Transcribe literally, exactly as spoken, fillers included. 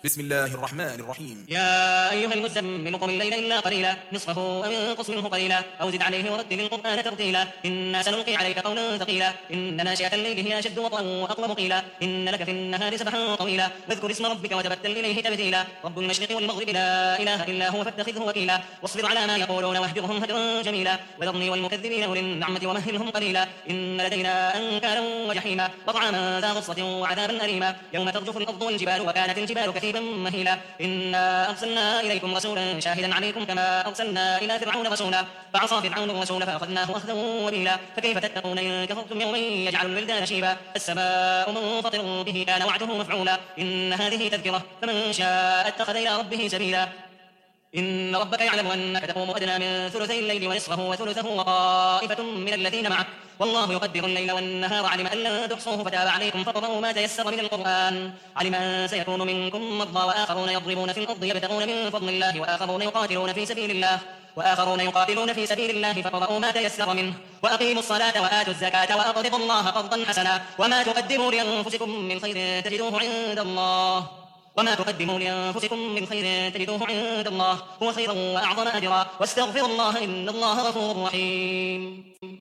بسم الله الرحمن الرحيم. يا أيها المزمل قم الليل إلا قليلا نصفه أو انقص منه قليلا أو زد عليه ورتل القرآن ترتيلا إنا سنلقي عليك قولا ثقيلا إن ناشئة الليل هي أشد وطئا وأقوم قيلا إن لك في النهار سبحا طويلا واذكر اسم ربك وتبتل إليه تبتيلا رب المشرق والمغرب لا إله إلا هو فاتخذه وكيلا واصبر على ما يقولون واهجرهم هجرا جميلا وذرني والمكذبين أولي النعمة ومهلهم قليلا إن لدينا أنكالا وجحيما وطعاما ذا غصة وعذابا أليما يوم ترجف الأرض والجبال وكانت الجبال كثيبا مهيلا إنا أرسلنا إليكم رسولا شاهدا عليكم كما أرسلنا إلى فرعون رسولا فعصى فرعون الرسول فأخذناه أخذا وبيلا فكيف تتقون إن كفرتم يوما يجعل الولدان شيبا السماء منفطر به كان وعده مفعولا إن هذه تذكرة فمن شاء اتخذ إلى ربه سبيلا إن ربك يعلم أنك تقوم أدنى من ثلثي الليل ونصفه وثلثه وطائفة من الذين معك والله يقدر الليل والنهار علم أن لن تحصوه فتاب عليكم فقرأوا ما تيسر من القرآن علم أن سيكون منكم مرضى وآخرون يضربون في الأرض يبتغون من فضل الله وآخرون يقاتلون في سبيل الله وآخرون يقاتلون في سبيل الله فقرأوا ما تيسر منه وأقيموا الصلاة وآتوا الزكاة وأقرضوا الله قرضا حسنا وما تقدموا لأنفسكم من خير تجدوه عند الله وما تقدموا لأنفسكم من خير تجدوه عند الله هو خيرا وأعظم أجرا واستغفروا الله إن الله غفور رحيم.